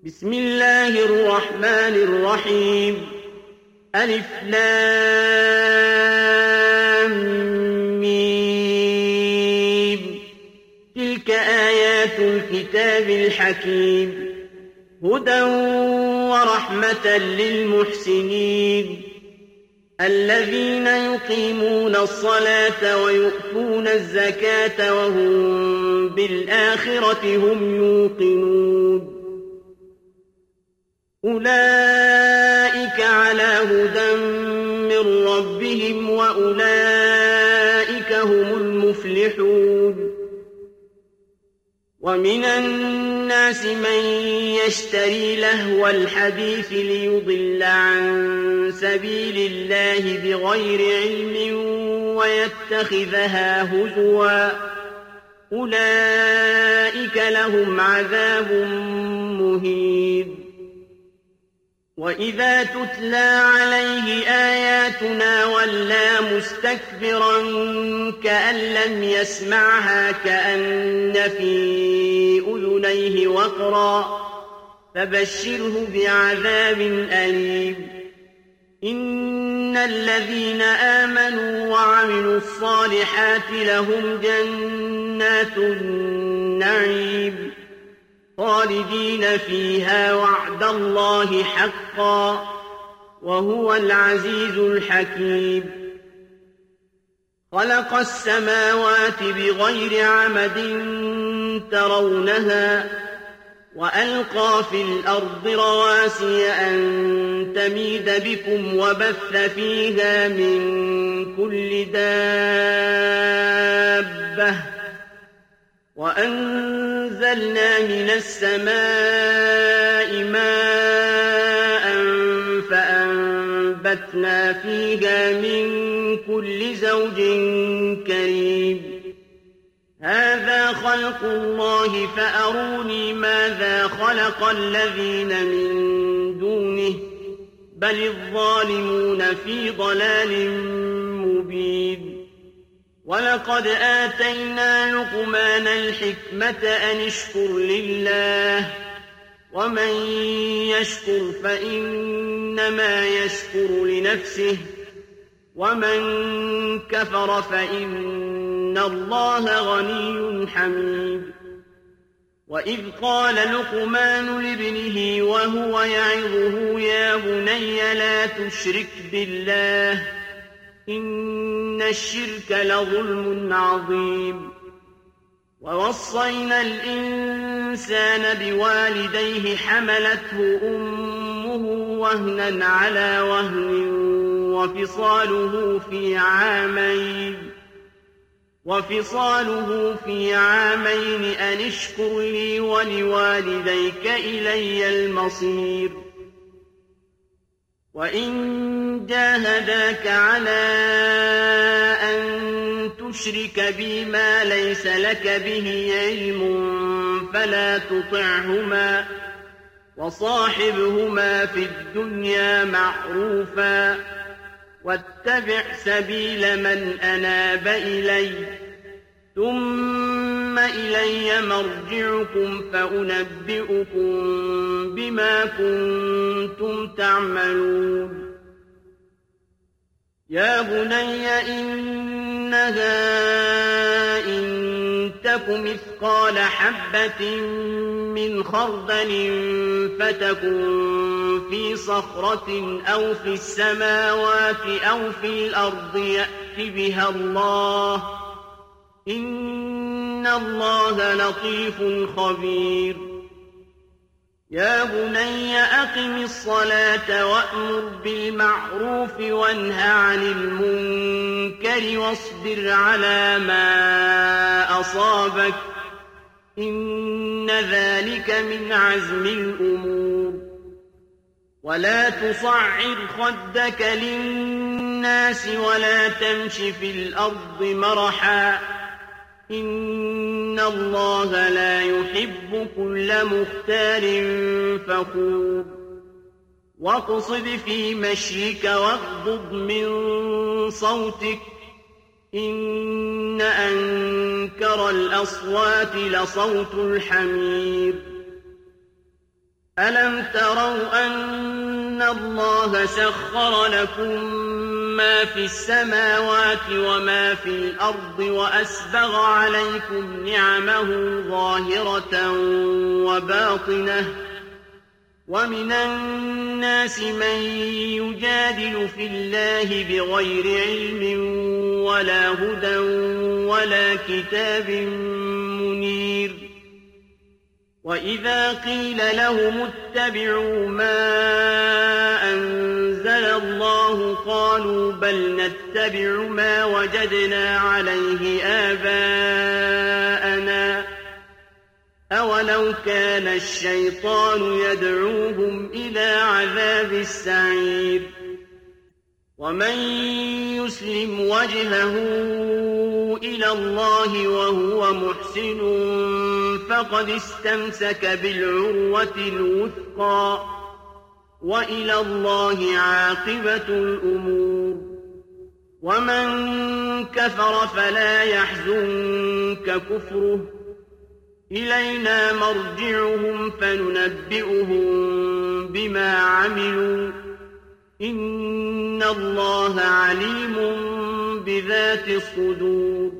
بسم الله الرحمن الرحيم ألف لام ميم تلك آيات الكتاب الحكيم هدى ورحمة للمحسنين الذين يقيمون الصلاة ويؤتون الزكاة وهم بالآخرة هم يوقنون أولئك على هدى من ربهم وأولئك هم المفلحون ومن الناس من يشتري لهو الحديث ليضل عن سبيل الله بغير علم ويتخذها هزوا أولئك لهم عذاب مهين وإذا تتلى عليه آياتنا ولى مستكبرا كأن لم يسمعها كأن في أذنيه وقرا فبشره بعذاب أليم إن الذين آمنوا وعملوا الصالحات لهم جنات النعيم خالدين فيها وعد الله حقا وهو العزيز الحكيم خلق السماوات بغير عمد ترونها وألقى في الأرض رواسي أن تميد بكم وبث فيها من كل دابة وأنزلنا من السماء ماء فأنبتنا فيها من كل زوج كريم هذا خلق الله فأروني ماذا خلق الذين من دونه بل الظالمون في ضلال مبين ولقد آتينا لقمان الحكمة أن اشكر لله ومن يشكر فإنما يشكر لنفسه ومن كفر فإن الله غني حميد وإذ قال لقمان لابنه وهو يعظه يا بني لا تشرك بالله إن الشرك لظلم عظيم ووصينا الإنسان بوالديه حملته أمه وهنا على وهن وفصاله في عامين أن اشكر لي ولوالديك إلي المصير وإن جاهداك على أن تشرك بي ما ليس لك به علم فلا تطعهما وصاحبهما في الدنيا معروفا واتبع سبيل من أناب إلي ثم إلي مرجعكم فأنبئكم بما كنتم تعملون يا بني إنها إن تك مثقال حبة من خردل فتكن في صخرة أو في السماوات أو في الأرض يأت بها الله إن الله لطيف خبير يا بني أقم الصلاة وأمر بالمعروف وانه عن المنكر واصبر على ما أصابك إن ذلك من عزم الأمور ولا تصعر خدك للناس ولا تمش في الأرض مرحا إن الله لا يحب كل مختال فخور واقصد في مشيك واغضض من صوتك إن أنكر الأصوات لصوت الحمير أَلَمْ تَرَوْا أَنَّ اللَّهَ سَخَّرَ لَكُم مَّا فِي السَّمَاوَاتِ وَمَا فِي الْأَرْضِ وَأَسْبَغَ عَلَيْكُمْ نِعَمَهُ ظَاهِرَةً وَبَاطِنَةً ۗ وَمِنَ النَّاسِ مَن يُجَادِلُ فِي اللَّهِ بِغَيْرِ عِلْمٍ وَلَا هُدًى وَلَا كِتَابٍ مُّنِيرٍ. وَإِذَا قِيلَ لَهُمُ اتَّبِعُوا مَا أَنزَلَ اللَّهُ قَالُوا بَلْ نَتَّبِعُ مَا وَجَدْنَا عَلَيْهِ آبَاءَنَا ۚ أَوَلَوْ كَانَ الشَّيْطَانُ يَدْعُوهُمْ إِلَىٰ عَذَابِ السَّعِيرِ. وَمَن يُسْلِمْ وَجْهَهُ إِلَى اللَّهِ وَهُوَ مُحْسِنٌ فَقَدِ اسْتَمْسَكَ بِالْعُرْوَةِ الْوُثْقَىٰ ۗ وَإِلَى اللَّهِ عَاقِبَةُ الْأُمُورِ. وَمَن كَفَرَ فَلَا يَحْزُنكَ كُفْرُهُ ۚ إِلَيْنَا مَرْجِعُهُمْ فَنُنَبِّئُهُم بِمَا عَمِلُوا ۚ إِنَّ اللَّهَ عَلِيمٌ بِذَاتِ الصُّدُورِ.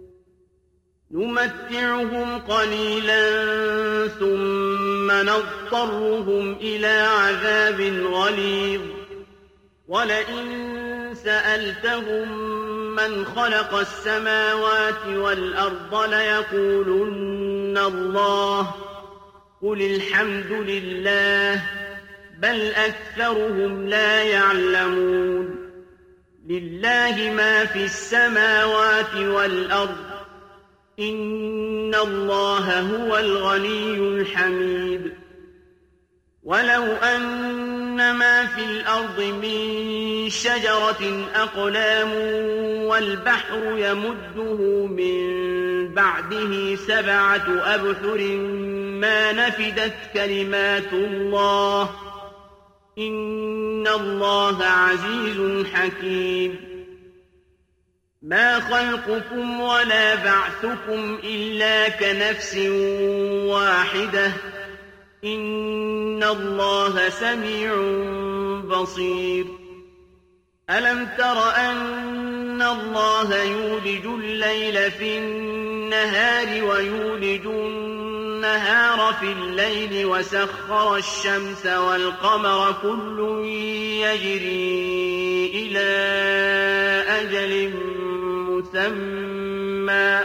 نُمَتِّعُهُمْ قَلِيلًا ثُمَّ نَضْطَرُّهُمْ إِلَىٰ عَذَابٍ غَلِيظٍ. وَلَئِن سَأَلْتَهُم مَّنْ خَلَقَ السَّمَاوَاتِ وَالْأَرْضَ لَيَقُولُنَّ اللَّهُ ۚ قُلِ الْحَمْدُ لِلَّهِ ۚ بَلْ أَكْثَرُهُمْ لَا يَعْلَمُونَ. لِلَّهِ مَا فِي السَّمَاوَاتِ وَالْأَرْضِ ۚ إِنَّ اللَّهَ هُوَ الْغَنِيُّ الْحَمِيدُ. وَلَوْ أَنَّ مَا فِي الْأَرْضِ مِن شَجَرَةٍ أَقْلَامٌ وَالْبَحْرُ يَمُدُّهُ مِن بَعْدِهِ 7 أَبْحُرٍ مَّا نَفِدَتْ كَلِمَاتُ اللَّهِ ۗ إِنَّ اللَّهَ عَزِيزٌ حَكِيمٌ. مَا خَلْقُكُمْ وَلَا بَعْثُكُمْ إِلَّا كَنَفْسٍ وَاحِدَةٍ ۗ إِنَّ اللَّهَ سَمِيعٌ بَصِيرٌ. أَلَمْ تَرَ أَنَّ اللَّهَ يُولِجُ اللَّيْلَ فِي النَّهَارِ وَيُولِجُ النَّهَارَ فِي اللَّيْلِ وَسَخَّرَ الشَّمْسَ وَالْقَمَرَ كُلٌّ يَجْرِي إِلَىٰ أَجَلٍ مُّسَمًّى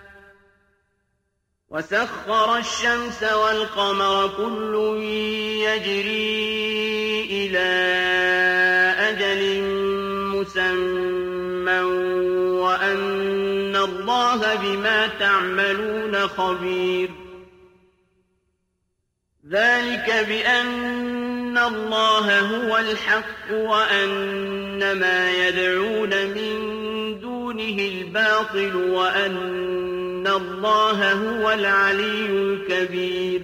وَأَنَّ اللَّهَ بِمَا تَعْمَلُونَ خَبِيرٌ. ذَٰلِكَ بِأَنَّ اللَّهَ هُوَ الْحَقُّ وَأَنَّ مَا يَدْعُونَ مِن دُونِهِ الْبَاطِلُ وَأَنَّ اللَّهَ هُوَ الْعَلِيُّ الْكَبِيرُ.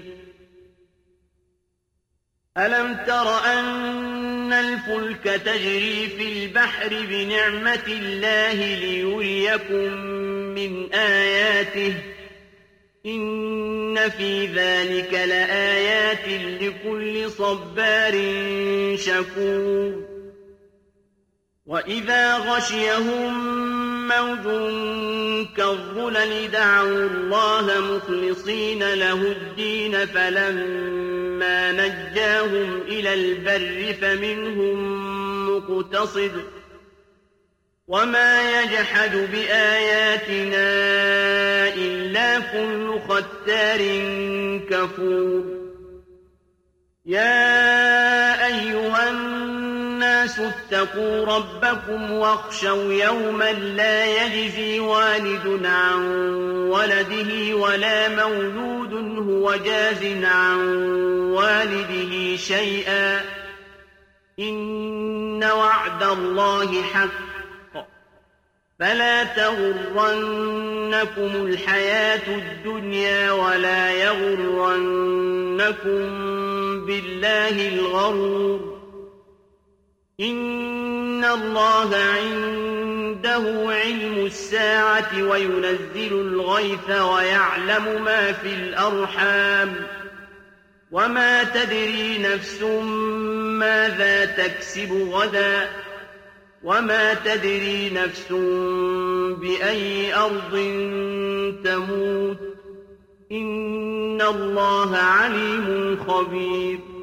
أَلَمْ تَرَ أَنَّ الْفُلْكَ تَجْرِي فِي الْبَحْرِ بِنِعْمَتِ اللَّهِ لِيُرِيَكُم مِّنْ آيَاتِهِ ۚ إِنَّ فِي ذَٰلِكَ لَآيَاتٍ لِّكُلِّ صَبَّارٍ شَكُورٍ. وَإِذَا غَشِيَهُم مَّوْجٌ كَالظُّلَلِ دَعَوُا اللَّهَ مُخْلِصِينَ لَهُ الدِّينَ فَلَمَّا نَجَّاهُمْ إِلَى الْبَرِّ فَمِنْهُم مُّقْتَصِدٌ ۚ وَمَا يَجْحَدُ بِآيَاتِنَا إِلَّا كُلُّ خَتَّارٍ كَفُورٍ. يَا أَيُّهَا النَّاسُ اتَّقُوا رَبَّكُمْ وَاخْشَوْا يَوْمًا لَّا يَجْزِي وَالِدٌ عَن وَلَدِهِ وَلَا مَوْلُودٌ هُوَ جَازٍ عَن وَالِدِهِ شَيْئًا ۚ إِنَّ وَعْدَ اللَّهِ حَقٌّ ۖ فَلَا تَغُرَّنَّكُمُ الْحَيَاةُ الدُّنْيَا وَلَا يَغُرَّنَّكُم بِاللَّهِ الْغَرُورُ. إِنَّ اللَّهَ عِندَهُ عِلْمُ السَّاعَةِ وَيُنَزِّلُ الْغَيْثَ وَيَعْلَمُ مَا فِي الْأَرْحَامِ ۖ وما تدري نفس ماذا تكسب غدا وما تدري نفس بأي أرض تموت إن الله عليم خبير